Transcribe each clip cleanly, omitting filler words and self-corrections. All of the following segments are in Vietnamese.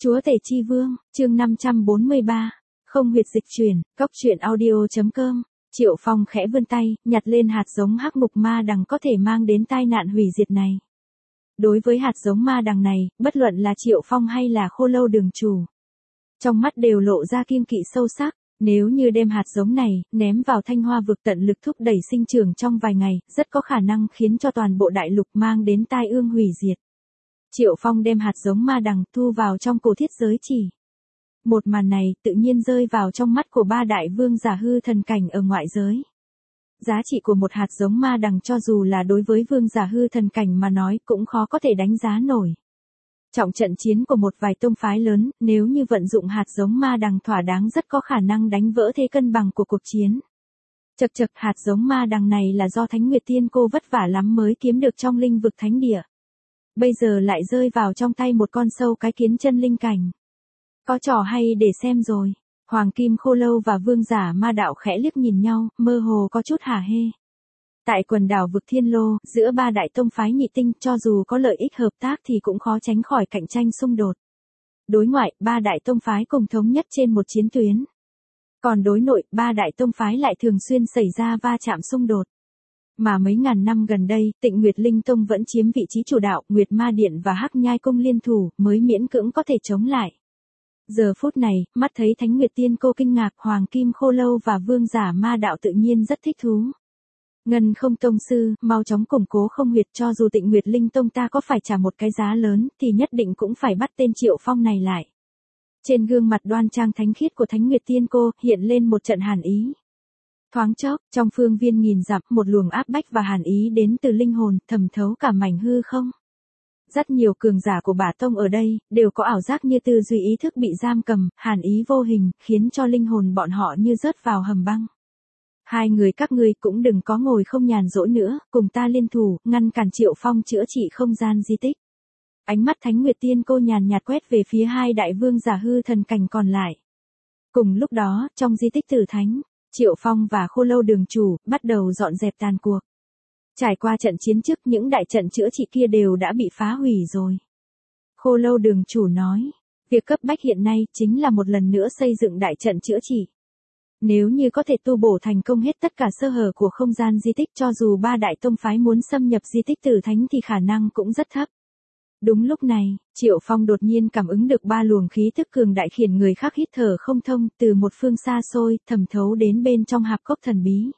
Chúa Tể Chi Vương, chương 543. Không huyệt dịch chuyển, cóc truyện audio.com. Triệu Phong khẽ vươn tay, nhặt lên hạt giống hắc mục ma đằng có thể mang đến tai nạn hủy diệt này. Đối với hạt giống ma đằng này, bất luận là Triệu Phong hay là Khô Lâu Đường chủ, trong mắt đều lộ ra kiêng kỵ sâu sắc. Nếu như đem hạt giống này, ném vào Thanh Hoa vực tận lực thúc đẩy sinh trưởng trong vài ngày, rất có khả năng khiến cho toàn bộ đại lục mang đến tai ương hủy diệt. Triệu Phong đem hạt giống ma đằng thu vào trong cổ thiết giới chỉ. Một màn này tự nhiên rơi vào trong mắt của ba đại vương giả hư thần cảnh ở ngoại giới. Giá trị của một hạt giống ma đằng cho dù là đối với vương giả hư thần cảnh mà nói cũng khó có thể đánh giá nổi. Trọng trận chiến của một vài tông phái lớn, nếu như vận dụng hạt giống ma đằng thỏa đáng rất có khả năng đánh vỡ thế cân bằng của cuộc chiến. Chậc chậc, hạt giống ma đằng này là do Thánh Nguyệt Tiên Cô vất vả lắm mới kiếm được trong linh vực thánh địa. Bây giờ lại rơi vào trong tay một con sâu cái kiến chân linh cảnh. Có trò hay để xem rồi. Hoàng Kim Khô Lâu và vương giả ma đạo khẽ liếc nhìn nhau, mơ hồ có chút hả hê. Tại quần đảo vực Thiên Lô, giữa ba đại tông phái nhị tinh cho dù có lợi ích hợp tác thì cũng khó tránh khỏi cạnh tranh xung đột. Đối ngoại, ba đại tông phái cùng thống nhất trên một chiến tuyến. Còn đối nội, ba đại tông phái lại thường xuyên xảy ra va chạm xung đột. Mà mấy ngàn năm gần đây, Tịnh Nguyệt Linh Tông vẫn chiếm vị trí chủ đạo, Nguyệt Ma Điện và Hắc Nhai Cung liên thủ, mới miễn cưỡng có thể chống lại. Giờ phút này, mắt thấy Thánh Nguyệt Tiên Cô kinh ngạc, Hoàng Kim Khô Lâu và vương giả ma đạo tự nhiên rất thích thú. Ngân Không tông sư, mau chóng củng cố không huyệt, cho dù Tịnh Nguyệt Linh Tông ta có phải trả một cái giá lớn, thì nhất định cũng phải bắt tên Triệu Phong này lại. Trên gương mặt đoan trang thánh khiết của Thánh Nguyệt Tiên Cô, hiện lên một trận hàn ý. Thoáng chốc, trong phương viên nghìn dặm, một luồng áp bách và hàn ý đến từ linh hồn, thẩm thấu cả mảnh hư không. Rất nhiều cường giả của Bả Tông ở đây, đều có ảo giác như tư duy ý thức bị giam cầm, hàn ý vô hình, khiến cho linh hồn bọn họ như rớt vào hầm băng. Hai người các ngươi cũng đừng có ngồi không nhàn rỗi nữa, cùng ta liên thủ, ngăn cản Triệu Phong chữa trị không gian di tích. Ánh mắt Thánh Nguyệt Tiên Cô nhàn nhạt quét về phía hai đại vương giả hư thần cảnh còn lại. Cùng lúc đó, trong di tích Tử Thánh, Triệu Phong và Khô Lâu Đường chủ bắt đầu dọn dẹp tàn cuộc. Trải qua trận chiến trước, những đại trận chữa trị kia đều đã bị phá hủy rồi. Khô Lâu Đường chủ nói, việc cấp bách hiện nay chính là một lần nữa xây dựng đại trận chữa trị. Nếu như có thể tu bổ thành công hết tất cả sơ hở của không gian di tích, cho dù ba đại tông phái muốn xâm nhập di tích Tử Thánh thì khả năng cũng rất thấp. Đúng lúc này, Triệu Phong đột nhiên cảm ứng được ba luồng khí tức cường đại khiến người khác hít thở không thông, từ một phương xa xôi, thẩm thấu đến bên trong hạp cốc thần bí.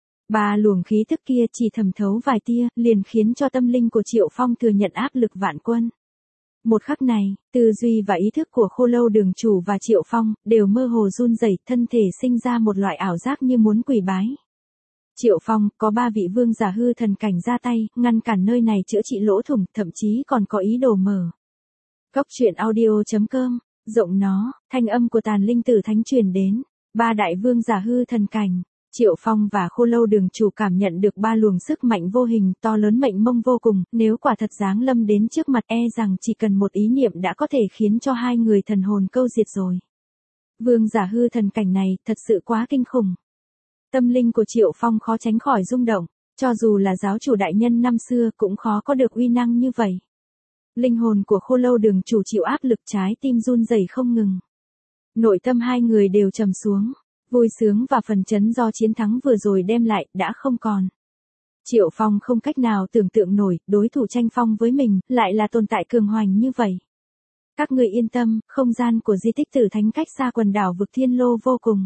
Ba luồng khí tức kia chỉ thẩm thấu vài tia, liền khiến cho tâm linh của Triệu Phong thừa nhận áp lực vạn quân. Một khắc này, tư duy và ý thức của Khô Lâu Đường chủ và Triệu Phong đều mơ hồ run rẩy, thân thể sinh ra một loại ảo giác như muốn quỳ bái. Triệu Phong, có ba vị vương giả hư thần cảnh ra tay, ngăn cản nơi này chữa trị lỗ thủng, thậm chí còn có ý đồ mở. Cóc truyện audio.com, rộng nó, thanh âm của Tàn Linh Tử Thánh truyền đến, ba đại vương giả hư thần cảnh. Triệu Phong và Khô Lâu Đường chủ cảm nhận được ba luồng sức mạnh vô hình to lớn mệnh mông vô cùng, nếu quả thật giáng lâm đến trước mặt rằng chỉ cần một ý niệm đã có thể khiến cho hai người thần hồn câu diệt rồi. Vương giả hư thần cảnh này thật sự quá kinh khủng. Tâm linh của Triệu Phong khó tránh khỏi rung động, cho dù là giáo chủ đại nhân năm xưa cũng khó có được uy năng như vậy. Linh hồn của Khô Lâu Đường chủ chịu áp lực, trái tim run rẩy không ngừng. Nội tâm hai người đều trầm xuống. Vui sướng và phần chấn do chiến thắng vừa rồi đem lại, đã không còn. Triệu Phong không cách nào tưởng tượng nổi, đối thủ tranh phong với mình, lại là tồn tại cường hoành như vậy. Các người yên tâm, không gian của di tích Tử Thánh cách xa quần đảo vực Thiên Lô vô cùng.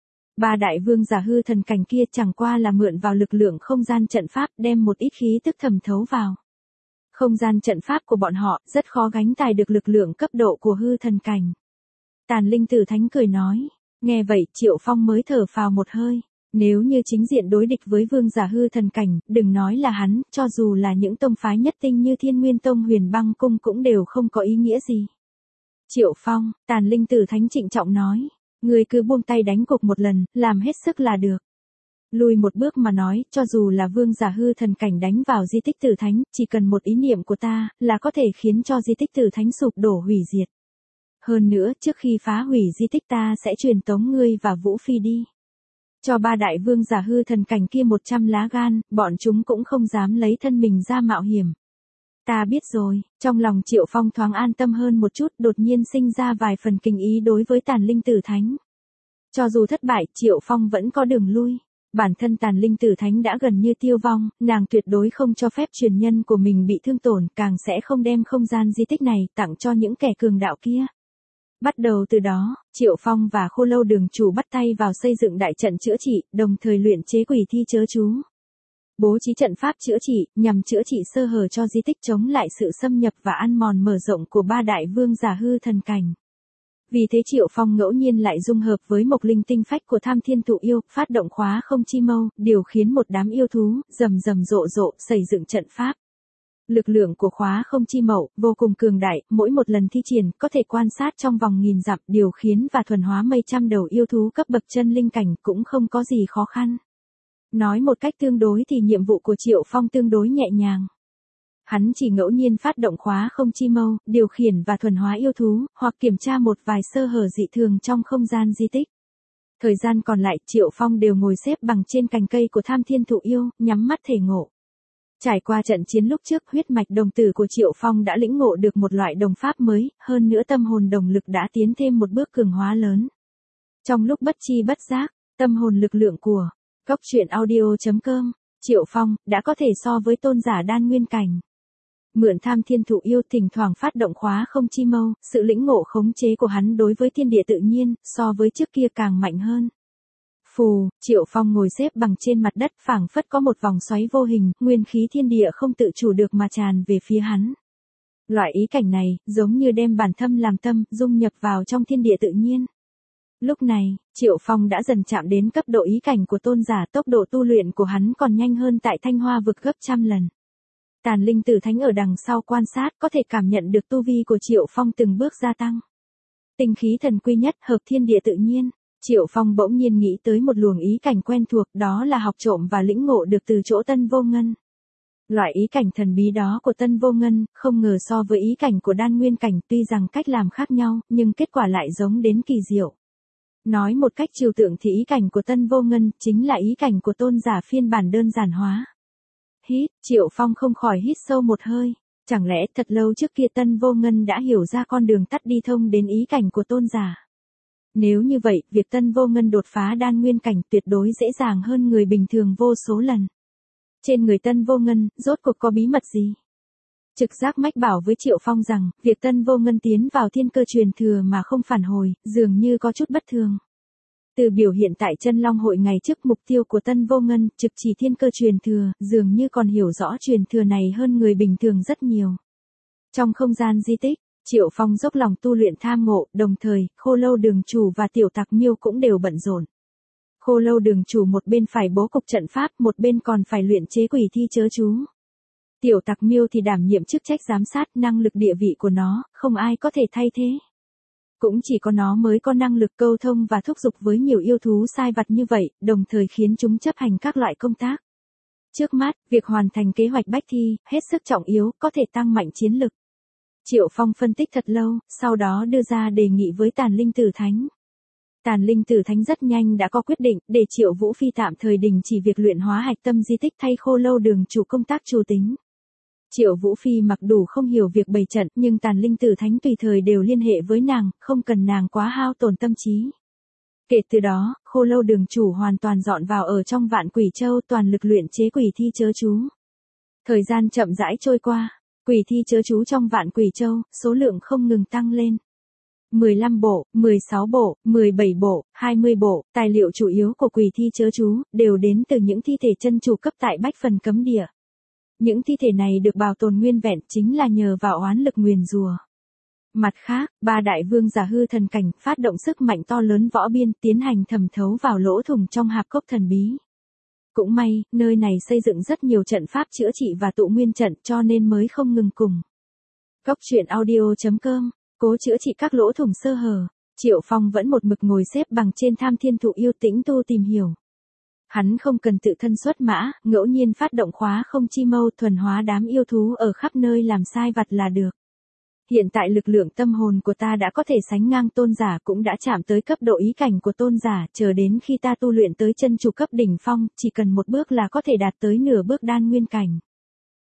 Ba đại vương giả hư thần cảnh kia chẳng qua là mượn vào lực lượng không gian trận pháp, đem một ít khí tức thẩm thấu vào. Không gian trận pháp của bọn họ, rất khó gánh tài được lực lượng cấp độ của hư thần cảnh. Tàn Linh Tử Thánh cười nói. Nghe vậy, Triệu Phong mới thở phào một hơi. Nếu như chính diện đối địch với vương giả hư thần cảnh, đừng nói là hắn, cho dù là những tông phái nhất tinh như Thiên Nguyên Tông, Huyền Băng Cung cũng đều không có ý nghĩa gì. Triệu Phong, Tàn Linh Tử Thánh trịnh trọng nói, người cứ buông tay đánh cục một lần, làm hết sức là được. Lùi một bước mà nói, cho dù là vương giả hư thần cảnh đánh vào di tích Tử Thánh, chỉ cần một ý niệm của ta, là có thể khiến cho di tích Tử Thánh sụp đổ hủy diệt. Hơn nữa, trước khi phá hủy di tích ta sẽ truyền tống ngươi và Vũ Phi đi. Cho ba đại vương giả hư thần cảnh kia 100 lá gan, bọn chúng cũng không dám lấy thân mình ra mạo hiểm. Ta biết rồi, trong lòng Triệu Phong thoáng an tâm hơn một chút, đột nhiên sinh ra vài phần kinh ý đối với Tàn Linh Tử Thánh. Cho dù thất bại, Triệu Phong vẫn có đường lui. Bản thân Tàn Linh Tử Thánh đã gần như tiêu vong, nàng tuyệt đối không cho phép truyền nhân của mình bị thương tổn, càng sẽ không đem không gian di tích này tặng cho những kẻ cường đạo kia. Bắt đầu từ đó, Triệu Phong và Khô Lâu Đường chủ bắt tay vào xây dựng đại trận chữa trị, đồng thời luyện chế quỷ thi chớ chú. Bố trí trận pháp chữa trị, nhằm chữa trị sơ hở cho di tích, chống lại sự xâm nhập và ăn mòn mở rộng của ba đại vương giả hư thần cảnh. Vì thế Triệu Phong ngẫu nhiên lại dung hợp với Mộc Linh tinh phách của Tham Thiên Thụ Yêu, phát động khóa không chi mâu, điều khiến một đám yêu thú rầm rầm rộ rộ xây dựng trận pháp. Lực lượng của khóa không chi mậu vô cùng cường đại, mỗi một lần thi triển có thể quan sát trong vòng nghìn dặm, điều khiến và thuần hóa mấy trăm đầu yêu thú cấp bậc chân linh cảnh cũng không có gì khó khăn. Nói một cách tương đối thì nhiệm vụ của Triệu Phong tương đối nhẹ nhàng. Hắn chỉ ngẫu nhiên phát động khóa không chi mâu, điều khiển và thuần hóa yêu thú, hoặc kiểm tra một vài sơ hở dị thường trong không gian di tích. Thời gian còn lại, Triệu Phong đều ngồi xếp bằng trên cành cây của Tham Thiên Thụ Yêu, nhắm mắt thể ngộ. Trải qua trận chiến lúc trước, huyết mạch đồng tử của Triệu Phong đã lĩnh ngộ được một loại đồng pháp mới, hơn nữa tâm hồn đồng lực đã tiến thêm một bước cường hóa lớn. Trong lúc bất chi bất giác, tâm hồn lực lượng của Cốc Truyện Audio.com, Triệu Phong đã có thể so với tôn giả đan nguyên cảnh. Mượn Tham Thiên Thụ Yêu thỉnh thoảng phát động khóa không chi mâu, sự lĩnh ngộ khống chế của hắn đối với thiên địa tự nhiên, so với trước kia càng mạnh hơn. Phù, Triệu Phong ngồi xếp bằng trên mặt đất, phảng phất có một vòng xoáy vô hình, nguyên khí thiên địa không tự chủ được mà tràn về phía hắn. Loại ý cảnh này, giống như đem bản thân làm tâm, dung nhập vào trong thiên địa tự nhiên. Lúc này, Triệu Phong đã dần chạm đến cấp độ ý cảnh của tôn giả, tốc độ tu luyện của hắn còn nhanh hơn tại Thanh Hoa vực gấp trăm lần. Tàn Linh Tử Thánh ở đằng sau quan sát, có thể cảm nhận được tu vi của Triệu Phong từng bước gia tăng. Tinh khí thần quy nhất, hợp thiên địa tự nhiên. Triệu Phong bỗng nhiên nghĩ tới một luồng ý cảnh quen thuộc, đó là học trộm và lĩnh ngộ được từ chỗ Tân Vô Ngân. Loại ý cảnh thần bí đó của Tân Vô Ngân, không ngờ so với ý cảnh của đan nguyên cảnh, tuy rằng cách làm khác nhau, nhưng kết quả lại giống đến kỳ diệu. Nói một cách trừu tượng thì ý cảnh của Tân Vô Ngân chính là ý cảnh của tôn giả phiên bản đơn giản hóa. Hít, Triệu Phong không khỏi hít sâu một hơi. Chẳng lẽ thật lâu trước kia Tân Vô Ngân đã hiểu ra con đường tắt đi thông đến ý cảnh của tôn giả? Nếu như vậy, việc Tân Vô Ngân đột phá đan nguyên cảnh tuyệt đối dễ dàng hơn người bình thường vô số lần. Trên người Tân Vô Ngân, rốt cuộc có bí mật gì? Trực giác mách bảo với Triệu Phong rằng, việc Tân Vô Ngân tiến vào thiên cơ truyền thừa mà không phản hồi, dường như có chút bất thường. Từ biểu hiện tại Chân Long hội ngày trước, mục tiêu của Tân Vô Ngân, trực chỉ thiên cơ truyền thừa, dường như còn hiểu rõ truyền thừa này hơn người bình thường rất nhiều. Trong không gian di tích, Triệu Phong dốc lòng tu luyện tham ngộ, đồng thời, Khô Lâu Đường chủ và Tiểu Tặc Miêu cũng đều bận rộn. Khô Lâu Đường chủ một bên phải bố cục trận pháp, một bên còn phải luyện chế quỷ thi chớ chú. Tiểu Tặc Miêu thì đảm nhiệm chức trách giám sát, năng lực địa vị của nó, không ai có thể thay thế. Cũng chỉ có nó mới có năng lực câu thông và thúc giục với nhiều yêu thú sai vặt như vậy, đồng thời khiến chúng chấp hành các loại công tác. Trước mắt, việc hoàn thành kế hoạch bách thi, hết sức trọng yếu, có thể tăng mạnh chiến lực. Triệu Phong phân tích thật lâu, sau đó đưa ra đề nghị với Tàn Linh Tử Thánh. Tàn Linh Tử Thánh rất nhanh đã có quyết định, để Triệu Vũ Phi tạm thời đình chỉ việc luyện hóa hạch tâm di tích, thay Khô Lâu Đường chủ công tác chủ tính. Triệu Vũ Phi mặc đủ không hiểu việc bày trận, nhưng Tàn Linh Tử Thánh tùy thời đều liên hệ với nàng, không cần nàng quá hao tổn tâm trí. Kể từ đó, Khô Lâu Đường chủ hoàn toàn dọn vào ở trong Vạn Quỷ Châu, toàn lực luyện chế quỷ thi chớ chú. Thời gian chậm rãi trôi qua, quỷ thi chớ chú trong Vạn Quỷ Châu, số lượng không ngừng tăng lên. 15 bộ, 16 bộ, 17 bộ, 20 bộ, tài liệu chủ yếu của quỷ thi chớ chú, đều đến từ những thi thể chân chủ cấp tại Bách Phần Cấm Địa. Những thi thể này được bảo tồn nguyên vẹn chính là nhờ vào oán lực nguyền rùa. Mặt khác, ba đại vương giả hư thần cảnh phát động sức mạnh to lớn võ biên, tiến hành thẩm thấu vào lỗ thủng trong hạp cốc thần bí. Cũng may, nơi này xây dựng rất nhiều trận pháp chữa trị và tụ nguyên trận, cho nên mới không ngừng cùng. Cốc Truyện Audio.com, cố chữa trị các lỗ thủng sơ hở. Triệu Phong vẫn một mực ngồi xếp bằng trên Tham Thiên Thụ Yêu, tĩnh tu tìm hiểu. Hắn không cần tự thân xuất mã, ngẫu nhiên phát động khóa không chi mâu, thuần hóa đám yêu thú ở khắp nơi làm sai vặt là được. Hiện tại lực lượng tâm hồn của ta đã có thể sánh ngang tôn giả, cũng đã chạm tới cấp độ ý cảnh của tôn giả, chờ đến khi ta tu luyện tới chân chủ cấp đỉnh phong, chỉ cần một bước là có thể đạt tới nửa bước đan nguyên cảnh.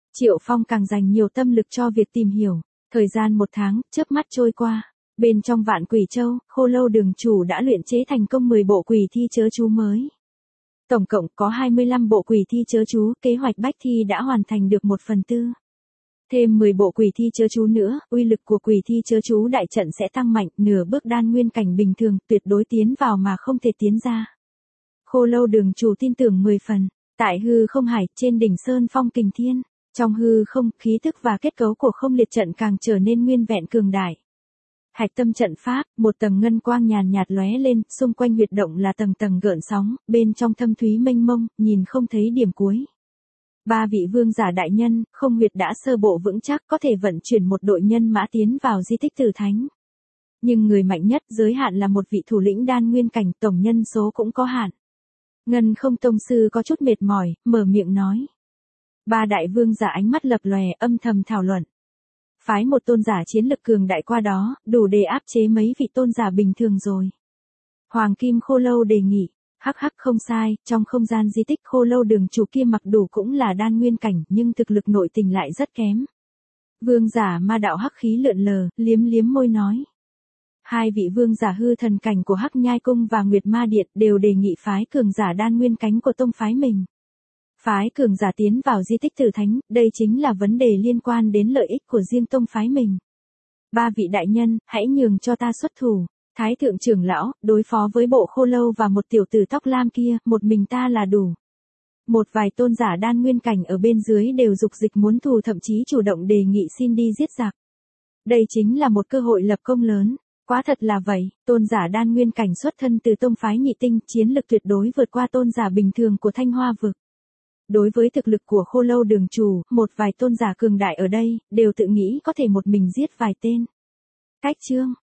Triệu Phong càng dành nhiều tâm lực cho việc tìm hiểu. Thời gian 1 tháng, chớp mắt trôi qua. Bên trong Vạn Quỷ Châu, Khô Lâu đường chủ đã luyện chế thành công 10 bộ quỷ thi chớ chú mới. Tổng cộng có 25 bộ quỷ thi chớ chú, kế hoạch bách thi đã hoàn thành được 1/4. Thêm 10 bộ quỷ thi chớ chú nữa, uy lực của quỷ thi chớ chú đại trận sẽ tăng mạnh, nửa bước đan nguyên cảnh bình thường, tuyệt đối tiến vào mà không thể tiến ra. Khô Lâu đường chủ tin tưởng 10 phần. Tại hư không hải, trên đỉnh Sơn Phong Kình Thiên, trong hư không, khí tức và kết cấu của không liệt trận càng trở nên nguyên vẹn cường đại. Hạch tâm trận pháp, một tầng ngân quang nhàn nhạt lóe lên, xung quanh huyệt động là tầng tầng gợn sóng, bên trong thâm thúy mênh mông, nhìn không thấy điểm cuối. 3 vị vương giả đại nhân, không huyệt đã sơ bộ vững chắc, có thể vận chuyển một đội nhân mã tiến vào di tích Tử Thánh. Nhưng người mạnh nhất giới hạn là một vị thủ lĩnh đan nguyên cảnh, tổng nhân số cũng có hạn. Ngân Không tông sư có chút mệt mỏi, mở miệng nói. 3 đại vương giả ánh mắt lập lòe, âm thầm thảo luận. Phái một tôn giả chiến lực cường đại qua đó, đủ để áp chế mấy vị tôn giả bình thường rồi. Hoàng Kim Khô Lâu đề nghị. Hắc hắc, không sai, trong không gian di tích Khô Lâu đường chủ kia mặc đủ cũng là đan nguyên cảnh, nhưng thực lực nội tình lại rất kém. Vương giả ma đạo hắc khí lượn lờ, liếm liếm môi nói. 2 vị vương giả hư thần cảnh của Hắc Nhai Cung và Nguyệt Ma Điện đều đề nghị phái cường giả đan nguyên cánh của tông phái mình. Phái cường giả tiến vào di tích Tử Thánh, đây chính là vấn đề liên quan đến lợi ích của riêng tông phái mình. 3 vị đại nhân, hãy nhường cho ta xuất thủ. Thái thượng trưởng lão, đối phó với bộ Khô Lâu và một tiểu tử tóc lam kia, một mình ta là đủ. Một vài tôn giả đan nguyên cảnh ở bên dưới đều dục dịch muốn thù, thậm chí chủ động đề nghị xin đi giết giặc. Đây chính là một cơ hội lập công lớn. Quá thật là vậy, tôn giả đan nguyên cảnh xuất thân từ tông phái nhị tinh, chiến lực tuyệt đối vượt qua tôn giả bình thường của Thanh Hoa vực. Đối với thực lực của Khô Lâu đường chủ, một vài tôn giả cường đại ở đây, đều tự nghĩ có thể một mình giết vài tên. Cách chương